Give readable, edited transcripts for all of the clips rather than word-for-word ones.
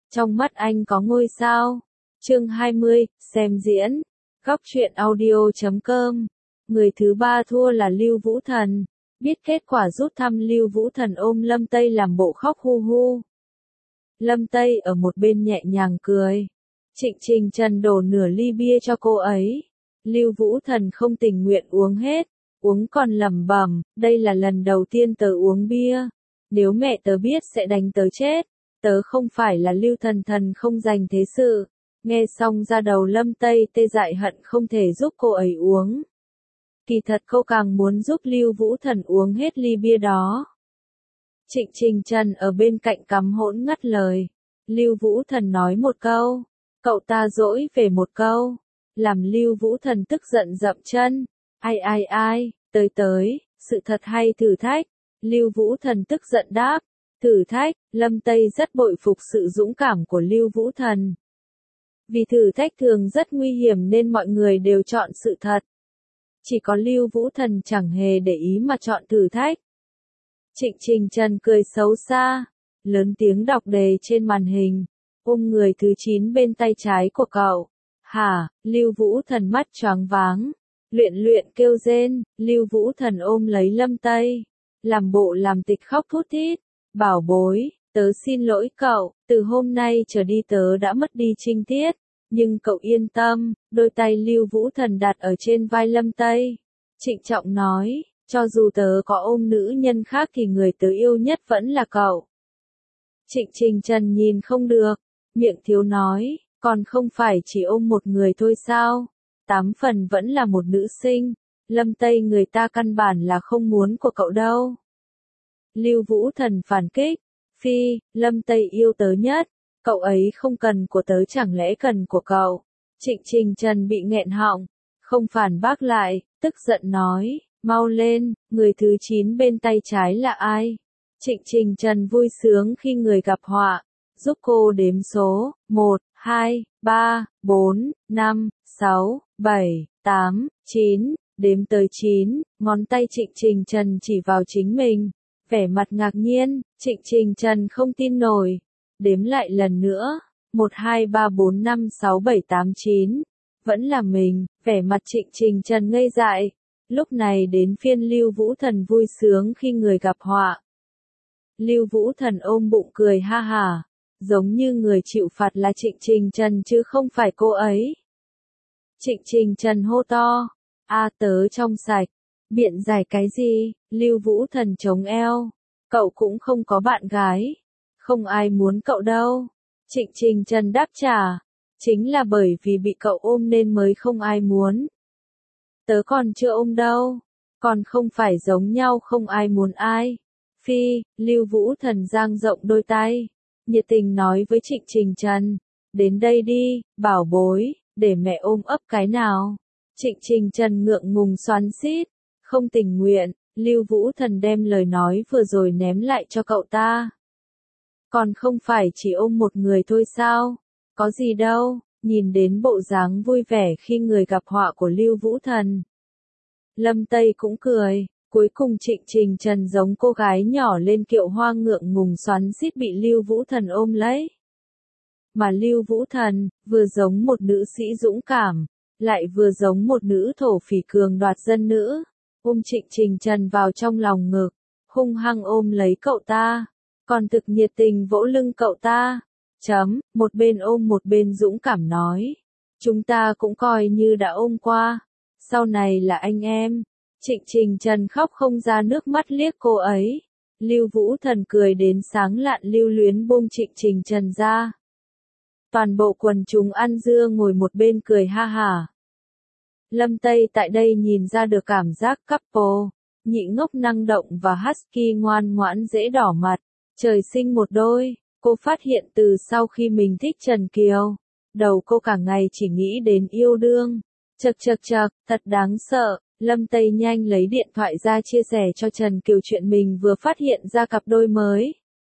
Trong mắt anh có ngôi sao. Chương 20, xem diễn. Góc truyện audio.com. Người thứ ba thua là Lưu Vũ Thần. Biết kết quả rút thăm, Lưu Vũ Thần ôm Lâm Tây làm bộ khóc hu hu. Lâm Tây ở một bên nhẹ nhàng cười. Trịnh Trình Trần đổ nửa ly bia cho cô ấy. Lưu Vũ Thần không tình nguyện uống hết, uống còn lẩm bẩm, đây là lần đầu tiên tớ uống bia. Nếu mẹ tớ biết sẽ đánh tớ chết. Tớ không phải là Lưu Thần Thần không dành thế sự. Nghe xong ra đầu Lâm Tây tê dại hận không thể giúp cô ấy uống. Kỳ thật cô càng muốn giúp Lưu Vũ Thần uống hết ly bia đó. Trịnh Trình Trần ở bên cạnh cắm hỗn ngắt lời. Lưu Vũ Thần nói một câu, cậu ta dỗi về một câu, làm Lưu Vũ Thần tức giận dậm chân. Ai, tới, sự thật hay thử thách? Lưu Vũ Thần tức giận đáp, thử thách. Lâm Tây rất bội phục sự dũng cảm của Lưu Vũ Thần. Vì thử thách thường rất nguy hiểm nên mọi người đều chọn sự thật. Chỉ có Lưu Vũ Thần chẳng hề để ý mà chọn thử thách. Trịnh Trình Trần cười xấu xa, lớn tiếng đọc đề trên màn hình, ôm người thứ 9 bên tay trái của cậu. Hả? Lưu Vũ Thần mắt choáng váng, luyện kêu rên. Lưu Vũ Thần ôm lấy Lâm Tây, làm bộ làm tịch khóc thút thít. Bảo bối, tớ xin lỗi cậu, từ hôm nay trở đi tớ đã mất đi trinh tiết. Nhưng cậu yên tâm. Đôi tay Lưu Vũ Thần đặt ở trên vai Lâm Tây, trịnh trọng nói, cho dù tớ có ôm nữ nhân khác thì người tớ yêu nhất vẫn là cậu. Trịnh Trình Trần nhìn không được, miệng thiếu nói, còn không phải chỉ ôm một người thôi sao? 8 phần vẫn là một nữ sinh. Lâm Tây người ta căn bản là không muốn của cậu đâu. Lưu Vũ Thần phản kích, phi, Lâm Tây yêu tớ nhất, cậu ấy không cần của tớ chẳng lẽ cần của cậu? Trịnh Trình Trần bị nghẹn họng, không phản bác lại, tức giận nói, mau lên, người thứ 9 bên tay trái là ai? Trịnh Trình Trần vui sướng khi người gặp họa, giúp cô đếm số, 1, 2, 3, 4, 5, 6, 7, 8, 9, đếm tới 9, ngón tay Trịnh Trình Trần chỉ vào chính mình, vẻ mặt ngạc nhiên. Trịnh Trình Trần không tin nổi, đếm lại lần nữa, 1, 2, 3, 4, 5, 6, 7, 8, 9, vẫn là mình. Vẻ mặt Trịnh Trình Trần ngây dại. Lúc này đến phiên Lưu Vũ Thần vui sướng khi người gặp họa. Lưu Vũ Thần ôm bụng cười ha hả, giống như người chịu phạt là Trịnh Trình Trần chứ không phải cô ấy. Trịnh Trình Trần hô to, tớ trong sạch. Biện giải cái gì? Lưu Vũ Thần chống eo, cậu cũng không có bạn gái, không ai muốn cậu đâu. Trịnh Trình Trần đáp trả, chính là bởi vì bị cậu ôm nên mới không ai muốn. Tớ còn chưa ôm đâu, còn không phải giống nhau không ai muốn ai. Phi, Lưu Vũ Thần dang rộng đôi tay, nhiệt tình nói với Trịnh Trình Trần, đến đây đi, bảo bối, để mẹ ôm ấp cái nào. Trịnh Trình Trần ngượng ngùng xoắn xít, không tình nguyện. Lưu Vũ Thần đem lời nói vừa rồi ném lại cho cậu ta. Còn không phải chỉ ôm một người thôi sao? Có gì đâu. Nhìn đến bộ dáng vui vẻ khi người gặp họa của Lưu Vũ Thần, Lâm Tây cũng cười. Cuối cùng Trịnh Trình Trần giống cô gái nhỏ lên kiệu hoa ngượng ngùng xoắn xít bị Lưu Vũ Thần ôm lấy. Mà Lưu Vũ Thần, vừa giống một nữ sĩ dũng cảm, lại vừa giống một nữ thổ phỉ cường đoạt dân nữ. Ôm Trịnh Trình Trần vào trong lòng ngực, hung hăng ôm lấy cậu ta, còn thực nhiệt tình vỗ lưng cậu ta. Một bên ôm một bên dũng cảm nói, chúng ta cũng coi như đã ôm qua, sau này là anh em. Trịnh Trình Trần khóc không ra nước mắt liếc cô ấy. Lưu Vũ Thần cười đến sáng lạn lưu luyến buông Trịnh Trình Trần ra. Toàn bộ quần chúng ăn dưa ngồi một bên cười ha hả. Lâm Tây tại đây nhìn ra được cảm giác couple, nhị ngốc năng động và husky ngoan ngoãn dễ đỏ mặt, trời sinh một đôi. Cô phát hiện từ sau khi mình thích Trần Kiều, đầu cô cả ngày chỉ nghĩ đến yêu đương. Chậc, thật đáng sợ. Lâm Tây nhanh lấy điện thoại ra chia sẻ cho Trần Kiều chuyện mình vừa phát hiện ra cặp đôi mới.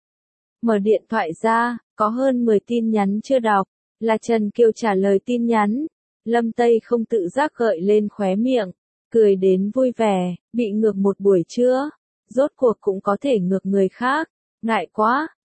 Mở điện thoại ra, có hơn 10 tin nhắn chưa đọc, là Trần Kiều trả lời tin nhắn. Lâm Tây không tự giác gợi lên khóe miệng, cười đến vui vẻ, bị ngược một buổi trưa, rốt cuộc cũng có thể ngược người khác, ngại quá.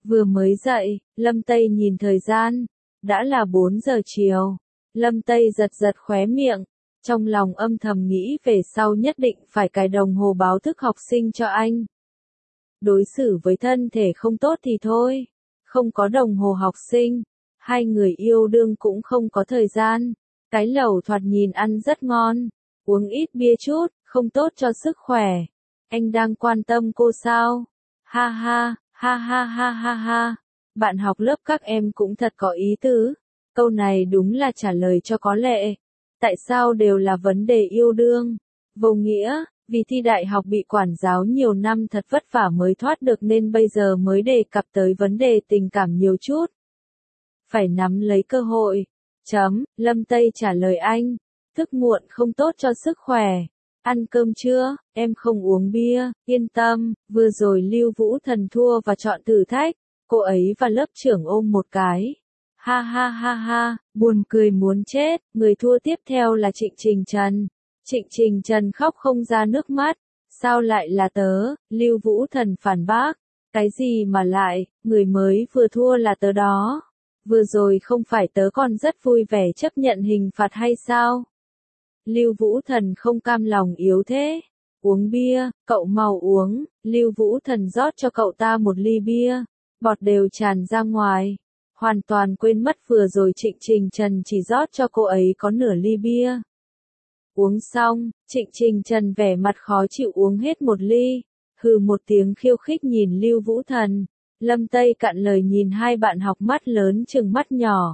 Vừa mới dậy, Lâm Tây nhìn thời gian, đã là 4 giờ chiều. Lâm Tây giật giật khóe miệng, trong lòng âm thầm nghĩ về sau nhất định phải cài đồng hồ báo thức học sinh cho anh. Đối xử với thân thể không tốt thì thôi, không có đồng hồ học sinh, hai người yêu đương cũng không có thời gian. Cái lẩu thoạt nhìn ăn rất ngon, uống ít bia chút, không tốt cho sức khỏe. Anh đang quan tâm cô sao? Ha ha, ha ha ha ha ha. Bạn học lớp các em cũng thật có ý tứ. Câu này đúng là trả lời cho có lệ. Tại sao đều là vấn đề yêu đương? Vô nghĩa, vì thi đại học bị quản giáo nhiều năm thật vất vả mới thoát được nên bây giờ mới đề cập tới vấn đề tình cảm nhiều chút. Phải nắm lấy cơ hội. Lâm Tây trả lời anh. Thức muộn không tốt cho sức khỏe. Ăn cơm chưa? Em không uống bia, yên tâm. Vừa rồi Lưu Vũ Thần thua và chọn thử thách. Cô ấy và lớp trưởng ôm một cái. Ha ha ha ha, buồn cười muốn chết. Người thua tiếp theo là Trịnh Trình Trần. Trịnh Trình Trần khóc không ra nước mắt. Sao lại là tớ? Lưu Vũ Thần phản bác. Cái gì mà lại, người mới vừa thua là tớ đó. Vừa rồi không phải tớ còn rất vui vẻ chấp nhận hình phạt hay sao? Lưu Vũ Thần không cam lòng yếu thế. Uống bia, cậu mau uống. Lưu Vũ Thần rót cho cậu ta một ly bia. Bọt đều tràn ra ngoài. Hoàn toàn quên mất vừa rồi Trịnh Trình Trần chỉ rót cho cô ấy có nửa ly bia. Uống xong, Trịnh Trình Trần vẻ mặt khó chịu uống hết một ly. Hừ một tiếng khiêu khích nhìn Lưu Vũ Thần. Lâm Tây cạn lời nhìn hai bạn học mắt lớn chừng mắt nhỏ.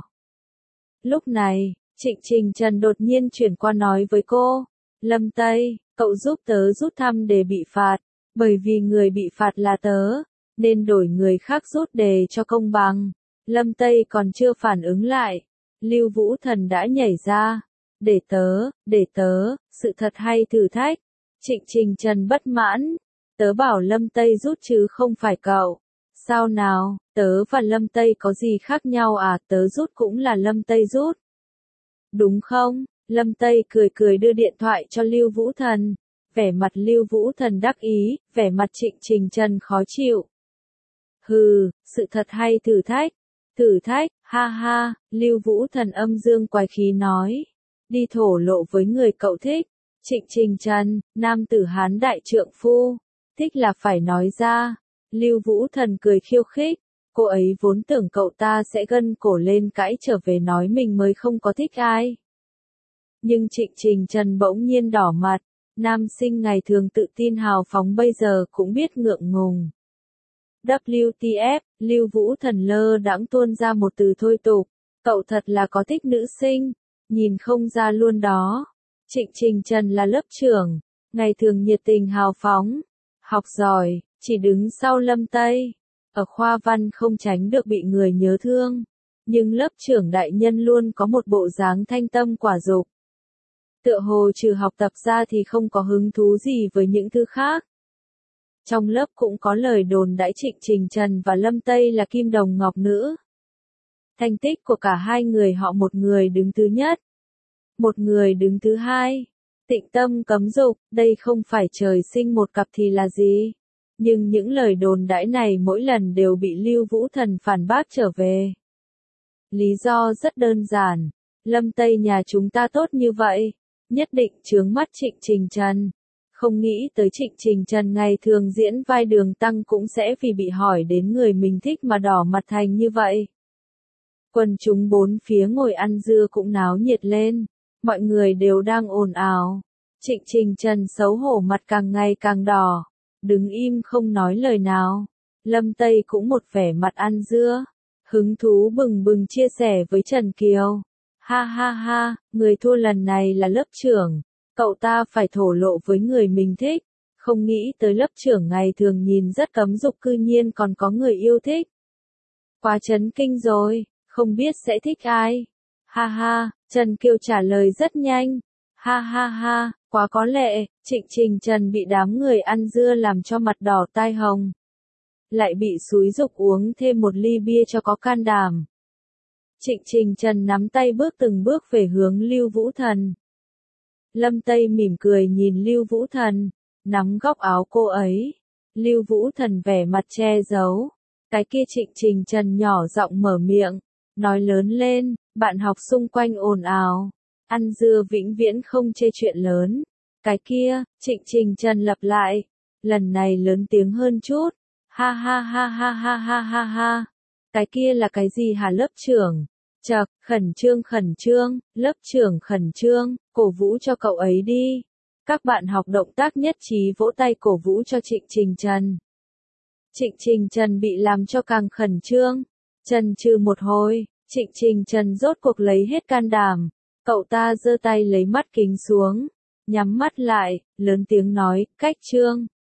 Lúc này, Trịnh Trình Trần đột nhiên chuyển qua nói với cô. Lâm Tây, cậu giúp tớ rút thăm đề bị phạt. Bởi vì người bị phạt là tớ, nên đổi người khác rút đề cho công bằng. Lâm Tây còn chưa phản ứng lại. Lưu Vũ Thần đã nhảy ra. Để tớ, sự thật hay thử thách? Trịnh Trình Trần bất mãn. Tớ bảo Lâm Tây rút chứ không phải cậu. Sao nào, tớ và Lâm Tây có gì khác nhau à? Tớ rút cũng là Lâm Tây rút. Đúng không? Lâm Tây cười cười đưa điện thoại cho Lưu Vũ Thần. Vẻ mặt Lưu Vũ Thần đắc ý, vẻ mặt Trịnh Trình Trần khó chịu. Hừ, sự thật hay thử thách? Thử thách, ha ha, Lưu Vũ Thần âm dương quái khí nói. Đi thổ lộ với người cậu thích. Trịnh Trình Trần, nam tử Hán đại trượng phu. Thích là phải nói ra. Lưu Vũ Thần cười khiêu khích. Cô ấy vốn tưởng cậu ta sẽ gân cổ lên cãi trở về nói mình mới không có thích ai. Nhưng Trịnh Trình Trần bỗng nhiên đỏ mặt. Nam sinh ngày thường tự tin hào phóng bây giờ cũng biết ngượng ngùng. WTF, Lưu Vũ Thần lơ đãng tuôn ra một từ thôi tục. Cậu thật là có thích nữ sinh. Nhìn không ra luôn đó. Trịnh Trình Trần là lớp trưởng. Ngày thường nhiệt tình hào phóng. Học giỏi, chỉ đứng sau Lâm Tây. Ở khoa văn không tránh được bị người nhớ thương. Nhưng lớp trưởng đại nhân luôn có một bộ dáng thanh tâm quả dục. Tựa hồ trừ học tập ra thì không có hứng thú gì với những thứ khác. Trong lớp cũng có lời đồn đãi Trịnh Trình Trần và Lâm Tây là kim đồng ngọc nữ. Thành tích của cả hai người họ một người đứng thứ nhất, một người đứng thứ hai. Tịnh tâm cấm dục, đây không phải trời sinh một cặp thì là gì? Nhưng những lời đồn đãi này mỗi lần đều bị Lưu Vũ Thần phản bác trở về. Lý do rất đơn giản. Lâm Tây nhà chúng ta tốt như vậy, nhất định chướng mắt Trịnh Trình Trần. Không nghĩ tới Trịnh Trình Trần ngày thường diễn vai đường tăng cũng sẽ vì bị hỏi đến người mình thích mà đỏ mặt thành như vậy. Quần chúng bốn phía ngồi ăn dưa cũng náo nhiệt lên. Mọi người đều đang ồn ào. Trịnh Trình Trần xấu hổ mặt càng ngày càng đỏ. Đứng im không nói lời nào. Lâm Tây cũng một vẻ mặt ăn dưa. Hứng thú bừng bừng chia sẻ với Trần Kiều. Ha ha ha, người thua lần này là lớp trưởng. Cậu ta phải thổ lộ với người mình thích. Không nghĩ tới lớp trưởng ngày thường nhìn rất cấm dục cư nhiên còn có người yêu thích. Quá chấn kinh rồi, không biết sẽ thích ai. Ha ha, Trần Kiều trả lời rất nhanh. Ha ha ha, quá có lệ, Trịnh Trình Trần bị đám người ăn dưa làm cho mặt đỏ tai hồng. Lại bị xúi giục uống thêm một ly bia cho có can đảm. Trịnh Trình Trần nắm tay bước từng bước về hướng Lưu Vũ Thần. Lâm Tây mỉm cười nhìn Lưu Vũ Thần, nắm góc áo cô ấy. Lưu Vũ Thần vẻ mặt che giấu. Cái kia Trịnh Trình Trần nhỏ giọng mở miệng, nói lớn lên, bạn học xung quanh ồn ào. Ăn dưa vĩnh viễn không chê chuyện lớn. Cái kia, Trịnh Trình Trần lặp lại, lần này lớn tiếng hơn chút. Ha ha ha ha ha ha ha ha. Cái kia là cái gì hả lớp trưởng? Chậc, khẩn trương, lớp trưởng khẩn trương, cổ vũ cho cậu ấy đi. Các bạn học động tác nhất trí vỗ tay cổ vũ cho Trịnh Trình Trần. Trịnh Trình Trần bị làm cho càng khẩn trương. Chần chừ một hồi, Trịnh Trình Trần rốt cuộc lấy hết can đảm. Cậu ta giơ tay lấy mắt kính xuống, nhắm mắt lại, lớn tiếng nói, cách Trương.